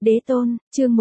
Đế tôn, chương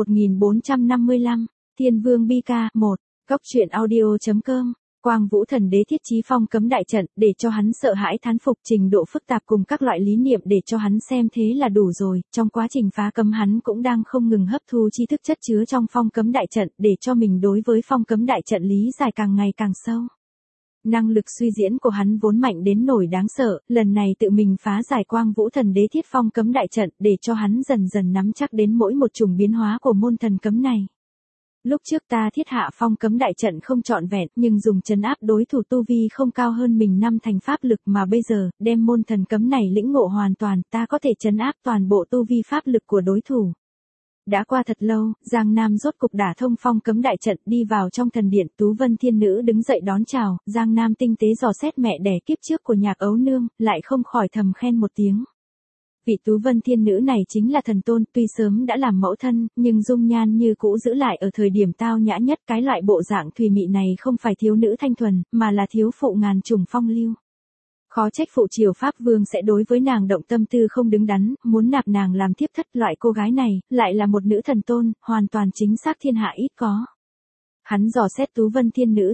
1455, Thiên Vương Bi Ca 1, Cốc truyện audio.com. Quang Vũ Thần Đế thiết chí phong cấm đại trận để cho hắn sợ hãi thán phục trình độ phức tạp cùng các loại lý niệm để cho hắn xem thế là đủ rồi, trong quá trình phá cấm hắn cũng đang không ngừng hấp thu tri thức chất chứa trong phong cấm đại trận để cho mình đối với phong cấm đại trận lý giải càng ngày càng sâu. Năng lực suy diễn của hắn vốn mạnh đến nỗi đáng sợ, lần này tự mình phá giải Quang Vũ Thần Đế thiết phong cấm đại trận để cho hắn dần dần nắm chắc đến mỗi một chủng biến hóa của môn thần cấm này. Lúc trước ta thiết hạ phong cấm đại trận không trọn vẹn nhưng dùng trấn áp đối thủ tu vi không cao hơn mình 5 thành pháp lực mà bây giờ, đem môn thần cấm này lĩnh ngộ hoàn toàn ta có thể trấn áp toàn bộ tu vi pháp lực của đối thủ. Đã qua thật lâu, Giang Nam rốt cục đả thông phong cấm đại trận đi vào trong thần điện. Tú Vân Thiên Nữ đứng dậy đón chào, Giang Nam tinh tế dò xét mẹ đẻ kiếp trước của Nhạc Ấu Nương, lại không khỏi thầm khen một tiếng. Vị Tú Vân Thiên Nữ này chính là thần tôn, tuy sớm đã làm mẫu thân, nhưng dung nhan như cũ giữ lại ở thời điểm tao nhã nhất. Cái loại bộ dạng thùy mị này không phải thiếu nữ thanh thuần, mà là thiếu phụ ngàn trùng phong lưu. Khó trách phụ triều Pháp Vương sẽ đối với nàng động tâm tư không đứng đắn, muốn nạp nàng làm thiếp thất. Loại cô gái này, lại là một nữ thần tôn, hoàn toàn chính xác thiên hạ ít có. Hắn dò xét Tú Vân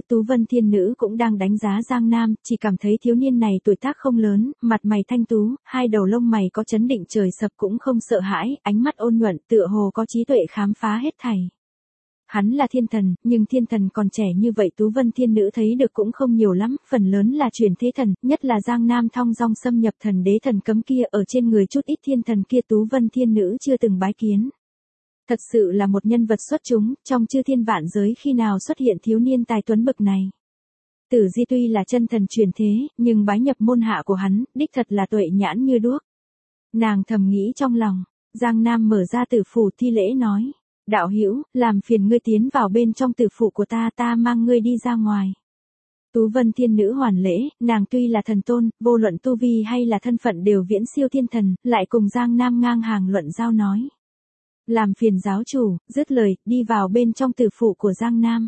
Thiên Nữ cũng đang đánh giá Giang Nam, chỉ cảm thấy thiếu niên này tuổi tác không lớn, mặt mày thanh tú, hai đầu lông mày có chấn định trời sập cũng không sợ hãi, ánh mắt ôn nhuận tựa hồ có trí tuệ khám phá hết thảy. Hắn là thiên thần, nhưng thiên thần còn trẻ như vậy Tú Vân Thiên Nữ thấy được cũng không nhiều lắm, phần lớn là truyền thế thần, nhất là Giang Nam thong dong xâm nhập thần đế thần cấm kia ở trên người chút ít thiên thần kia Tú Vân Thiên Nữ chưa từng bái kiến. Thật sự là một nhân vật xuất chúng, trong chư thiên vạn giới khi nào xuất hiện thiếu niên tài tuấn bậc này. Tử Di tuy là chân thần truyền thế, nhưng bái nhập môn hạ của hắn, đích thật là tuệ nhãn như đuốc. Nàng thầm nghĩ trong lòng, Giang Nam mở ra tử phủ thi lễ nói. Đạo hữu, làm phiền ngươi tiến vào bên trong tử phủ của ta mang ngươi đi ra ngoài. Tú Vân Thiên Nữ hoàn lễ, nàng tuy là thần tôn, vô luận tu vi hay là thân phận đều viễn siêu thiên thần, lại cùng Giang Nam ngang hàng luận giao nói. Làm phiền giáo chủ, dứt lời, đi vào bên trong tử phủ của Giang Nam.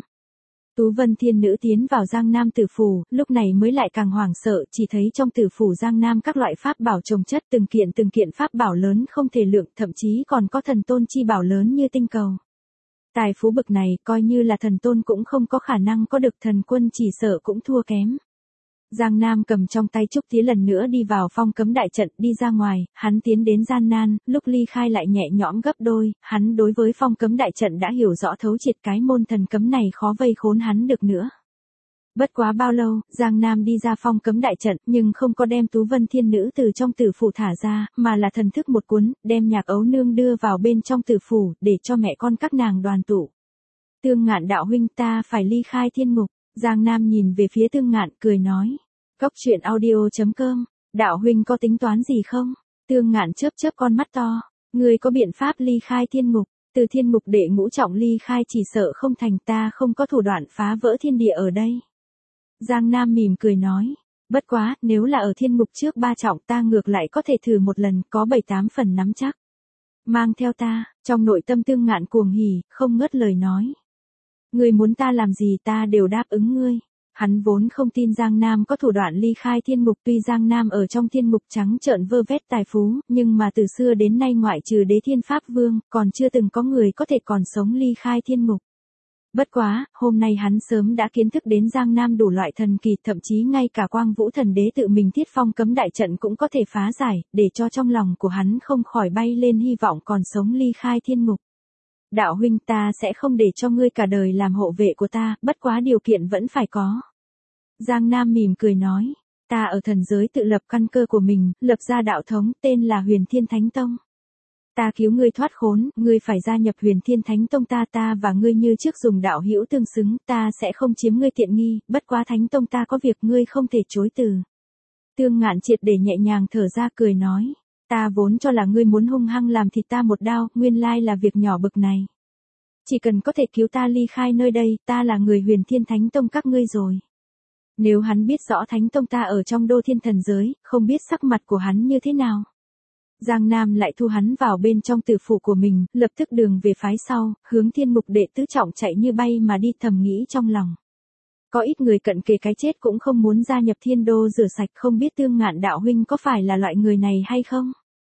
Tú Vân Thiên Nữ tiến vào Giang Nam tử phủ, lúc này mới lại càng hoảng sợ, chỉ thấy trong tử phủ Giang Nam các loại pháp bảo chồng chất từng kiện pháp bảo lớn không thể lượng, thậm chí còn có thần tôn chi bảo lớn như tinh cầu. Tài phú bực này, coi như là thần tôn cũng không có khả năng có được, thần quân chỉ sợ cũng thua kém. Giang Nam cầm trong tay trúc tía lần nữa đi vào phong cấm đại trận đi ra ngoài, hắn tiến đến gian nan, lúc ly khai lại nhẹ nhõm gấp đôi, hắn đối với phong cấm đại trận đã hiểu rõ thấu triệt cái môn thần cấm này khó vây khốn hắn được nữa. Bất quá bao lâu, Giang Nam đi ra phong cấm đại trận nhưng không có đem Tú Vân Thiên Nữ từ trong tử phủ thả ra, mà là thần thức một cuốn, đem Nhạc Ấu Nương đưa vào bên trong tử phủ để cho mẹ con các nàng đoàn tụ. Tương Ngạn đạo huynh ta phải ly khai thiên ngục. Giang Nam nhìn về phía Tương Ngạn cười nói. Cốc truyện audio.com, đạo huynh có tính toán gì không? Tương Ngạn chớp con mắt to, ngươi có biện pháp ly khai thiên ngục, từ thiên ngục đệ ngũ trọng ly khai chỉ sợ không thành, ta không có thủ đoạn phá vỡ thiên địa ở đây. Giang Nam mỉm cười nói, bất quá, nếu là ở thiên ngục trước 3 trọng ta ngược lại có thể thử một lần, có 7-8 phần nắm chắc. Mang theo ta, trong nội tâm Tương Ngạn cuồng hỉ, không ngớt lời nói. Ngươi muốn ta làm gì ta đều đáp ứng ngươi. Hắn vốn không tin Giang Nam có thủ đoạn ly khai thiên ngục, tuy Giang Nam ở trong thiên ngục trắng trợn vơ vét tài phú, nhưng mà từ xưa đến nay ngoại trừ Đế Thiên Pháp Vương, còn chưa từng có người có thể còn sống ly khai thiên ngục. Bất quá, hôm nay hắn sớm đã kiến thức đến Giang Nam đủ loại thần kỳ, thậm chí ngay cả Quang Vũ Thần Đế tự mình thiết phong cấm đại trận cũng có thể phá giải, để cho trong lòng của hắn không khỏi bay lên hy vọng còn sống ly khai thiên ngục. Đạo huynh ta sẽ không để cho ngươi cả đời làm hộ vệ của ta, bất quá điều kiện vẫn phải có. Giang Nam mỉm cười nói, ta ở thần giới tự lập căn cơ của mình, lập ra đạo thống, tên là Huyền Thiên Thánh Tông. Ta cứu ngươi thoát khốn, ngươi phải gia nhập Huyền Thiên Thánh Tông ta và ngươi như trước dùng đạo hữu tương xứng, ta sẽ không chiếm ngươi tiện nghi, bất quá Thánh Tông ta có việc ngươi không thể chối từ. Tương Ngạn triệt để nhẹ nhàng thở ra cười nói. Ta vốn cho là ngươi muốn hung hăng làm thịt ta một đao, nguyên lai là việc nhỏ bực này. Chỉ cần có thể cứu ta ly khai nơi đây, ta là người Huyền Thiên Thánh Tông các ngươi rồi. Nếu hắn biết rõ Thánh Tông ta ở trong đô thiên thần giới, không biết sắc mặt của hắn như thế nào. Giang Nam lại thu hắn vào bên trong tử phủ của mình, lập tức đường về phái sau, hướng thiên ngục đệ tứ trọng chạy như bay mà đi, thầm nghĩ trong lòng. Có ít người cận kề cái chết cũng không muốn gia nhập thiên đô rửa sạch, không biết Tương Ngạn đạo huynh có phải là loại người này hay không?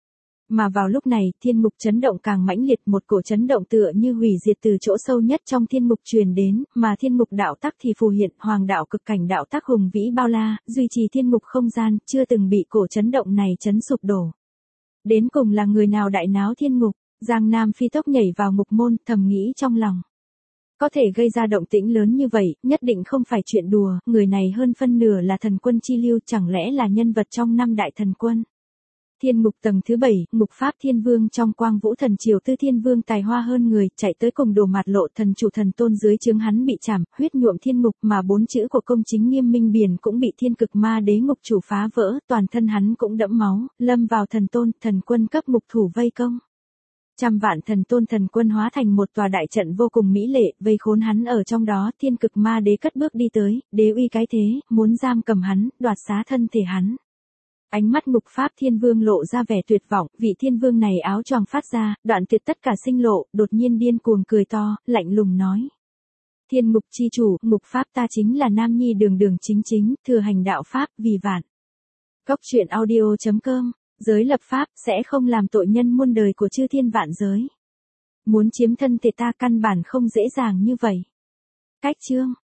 Mà vào lúc này, thiên mục chấn động càng mãnh liệt, một cổ chấn động tựa như hủy diệt từ chỗ sâu nhất trong thiên mục truyền đến, mà thiên mục đạo tắc thì phù hiện, hoàng đạo cực cảnh đạo tắc hùng vĩ bao la, duy trì thiên mục không gian, chưa từng bị cổ chấn động này chấn sụp đổ. Đến cùng là người nào đại náo thiên ngục? Giang Nam phi tốc nhảy vào ngục môn, thầm nghĩ trong lòng. Có thể gây ra động tĩnh lớn như vậy, nhất định không phải chuyện đùa, người này hơn phân nửa là thần quân chi lưu, chẳng lẽ là nhân vật trong 5 đại thần quân. Thiên ngục tầng thứ 7, ngục pháp thiên vương trong Quang Vũ thần triều Tư Thiên Vương tài hoa hơn người, chạy tới cùng đồ mạt lộ thần chủ thần tôn dưới trướng hắn bị chảm, huyết nhuộm thiên ngục, mà 4 chữ của công chính Nghiêm Minh Biển cũng bị thiên cực ma đế ngục chủ phá vỡ, toàn thân hắn cũng đẫm máu, lâm vào thần tôn, thần quân cấp ngục thủ vây công. Trăm vạn thần tôn thần quân hóa thành một tòa đại trận vô cùng mỹ lệ, vây khốn hắn ở trong đó, thiên cực ma đế cất bước đi tới, đế uy cái thế, muốn giam cầm hắn, đoạt xá thân thể hắn. Ánh mắt ngục pháp thiên vương lộ ra vẻ tuyệt vọng, vị thiên vương này áo choàng phát ra, đoạn tuyệt tất cả sinh lộ, đột nhiên điên cuồng cười to, lạnh lùng nói. Thiên ngục chi chủ, ngục pháp ta chính là nam nhi đường đường chính chính, thừa hành đạo pháp, vì vạn. Cốc truyện audio.com, giới lập pháp, sẽ không làm tội nhân muôn đời của chư thiên vạn giới. Muốn chiếm thân thể ta căn bản không dễ dàng như vậy. Cách chương.